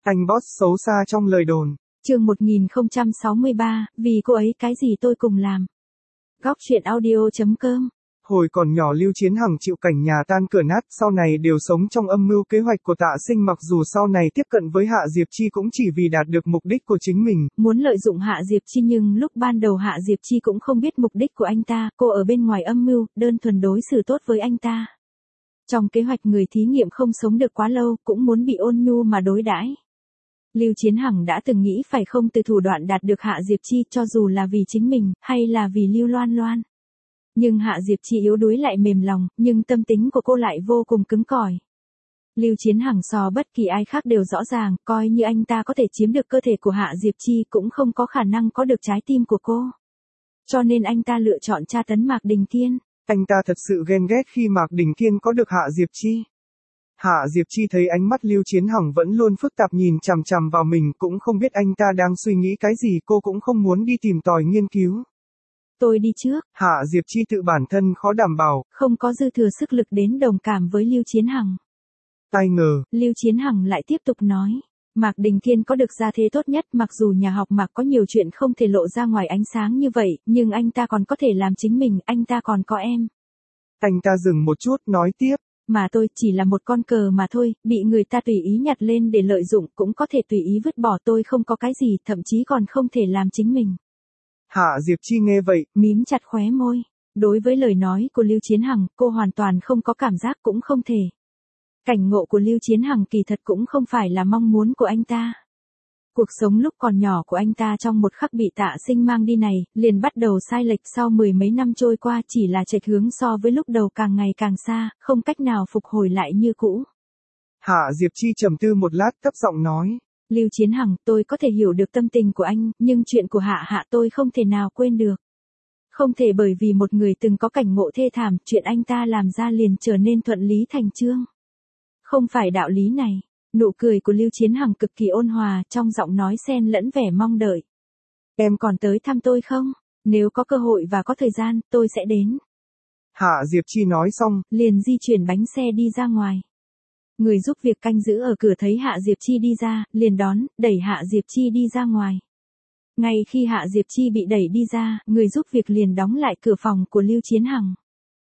Anh boss xấu xa trong lời đồn. Chương 1063, vì cô ấy cái gì tôi cùng làm. Góc truyện audio.com. Hồi còn nhỏ Lưu Chiến Hằng chịu cảnh nhà tan cửa nát, sau này đều sống trong âm mưu kế hoạch của Tạ Sinh, mặc dù sau này tiếp cận với Hạ Diệp Chi cũng chỉ vì đạt được mục đích của chính mình. Muốn lợi dụng Hạ Diệp Chi, nhưng lúc ban đầu Hạ Diệp Chi cũng không biết mục đích của anh ta, cô ở bên ngoài âm mưu, đơn thuần đối xử tốt với anh ta. Trong kế hoạch người thí nghiệm không sống được quá lâu, cũng muốn bị ôn nhu mà đối đãi. Lưu Chiến Hằng đã từng nghĩ phải không từ thủ đoạn đạt được Hạ Diệp Chi, cho dù là vì chính mình, hay là vì Lưu Loan Loan. Nhưng Hạ Diệp Chi yếu đuối lại mềm lòng, nhưng tâm tính của cô lại vô cùng cứng cỏi. Lưu Chiến Hằng so bất kỳ ai khác đều rõ ràng, coi như anh ta có thể chiếm được cơ thể của Hạ Diệp Chi cũng không có khả năng có được trái tim của cô. Cho nên anh ta lựa chọn tra tấn Mạc Đình Thiên. Anh ta thật sự ghen ghét khi Mạc Đình Thiên có được Hạ Diệp Chi. Hạ Diệp Chi thấy ánh mắt Lưu Chiến Hằng vẫn luôn phức tạp nhìn chằm chằm vào mình, cũng không biết anh ta đang suy nghĩ cái gì, cô cũng không muốn đi tìm tòi nghiên cứu. Tôi đi trước. Hạ Diệp Chi tự bản thân khó đảm bảo, không có dư thừa sức lực đến đồng cảm với Lưu Chiến Hằng. ai ngờ, Lưu Chiến Hằng lại tiếp tục nói. Mạc Đình Thiên có được gia thế tốt nhất, mặc dù nhà học Mạc có nhiều chuyện không thể lộ ra ngoài ánh sáng như vậy, nhưng anh ta còn có thể làm chính mình, anh ta còn có em. Anh ta dừng một chút, nói tiếp. Mà tôi chỉ là một con cờ mà thôi, bị người ta tùy ý nhặt lên để lợi dụng, cũng có thể tùy ý vứt bỏ, tôi không có cái gì, thậm chí còn không thể làm chính mình. Hạ Diệp Chi nghe vậy, mím chặt khóe môi. Đối với lời nói của Lưu Chiến Hằng, cô hoàn toàn không có cảm giác, cũng không thể. Cảnh ngộ của Lưu Chiến Hằng kỳ thật cũng không phải là mong muốn của anh ta. Cuộc sống lúc còn nhỏ của anh ta trong một khắc bị Tạ Sinh mang đi này, liền bắt đầu sai lệch, sau mười mấy năm trôi qua chỉ là chệch hướng so với lúc đầu càng ngày càng xa, không cách nào phục hồi lại như cũ. Hạ Diệp Chi trầm tư một lát, thấp giọng nói. Lưu Chiến Hằng, tôi có thể hiểu được tâm tình của anh, nhưng chuyện của Hạ tôi không thể nào quên được. Không thể bởi vì một người từng có cảnh ngộ thê thảm, chuyện anh ta làm ra liền trở nên thuận lý thành chương. Không phải đạo lý này. Nụ cười của Lưu Chiến Hằng cực kỳ ôn hòa, trong giọng nói xen lẫn vẻ mong đợi. Em còn tới thăm tôi không? Nếu có cơ hội và có thời gian, tôi sẽ đến. Hạ Diệp Chi nói xong, liền di chuyển bánh xe đi ra ngoài. Người giúp việc canh giữ ở cửa thấy Hạ Diệp Chi đi ra, liền đón, đẩy Hạ Diệp Chi đi ra ngoài. Ngay khi Hạ Diệp Chi bị đẩy đi ra, người giúp việc liền đóng lại cửa phòng của Lưu Chiến Hằng.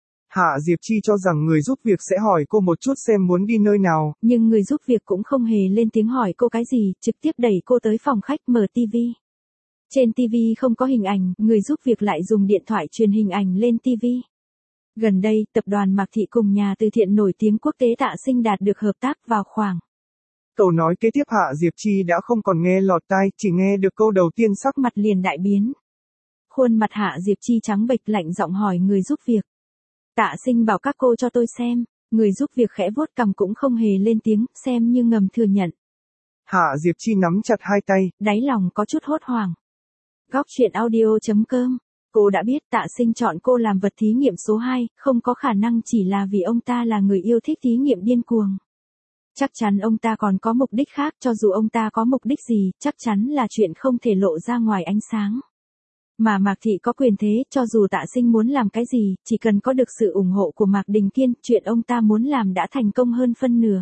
Hạ Diệp Chi cho rằng người giúp việc sẽ hỏi cô một chút xem muốn đi nơi nào. Nhưng người giúp việc cũng không hề lên tiếng hỏi cô cái gì, trực tiếp đẩy cô tới phòng khách mở tivi. Trên tivi không có hình ảnh, người giúp việc lại dùng điện thoại truyền hình ảnh lên tivi. Gần đây, tập đoàn Mạc Thị cùng nhà từ thiện nổi tiếng quốc tế Tạ Sinh đạt được hợp tác vào khoảng. Câu nói kế tiếp Hạ Diệp Chi đã không còn nghe lọt tai, chỉ nghe được câu đầu tiên sắc mặt liền đại biến. Khuôn mặt Hạ Diệp Chi trắng bệch, lạnh giọng hỏi người giúp việc. Tạ Sinh bảo các cô cho tôi xem, người giúp việc khẽ vuốt cằm cũng không hề lên tiếng, xem như ngầm thừa nhận. Hạ Diệp Chi nắm chặt hai tay, đáy lòng có chút hốt hoảng. Góc truyện audio.com. Cô đã biết Tạ Sinh chọn cô làm vật thí nghiệm số 2, không có khả năng chỉ là vì ông ta là người yêu thích thí nghiệm điên cuồng. Chắc chắn ông ta còn có mục đích khác, cho dù ông ta có mục đích gì, chắc chắn là chuyện không thể lộ ra ngoài ánh sáng. Mà Mạc Thị có quyền thế, cho dù Tạ Sinh muốn làm cái gì, chỉ cần có được sự ủng hộ của Mạc Đình Thiên, chuyện ông ta muốn làm đã thành công hơn phân nửa.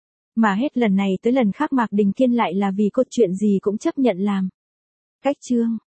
Mà hết lần này tới lần khác Mạc Đình Thiên lại là vì cô chuyện gì cũng chấp nhận làm. Cách chương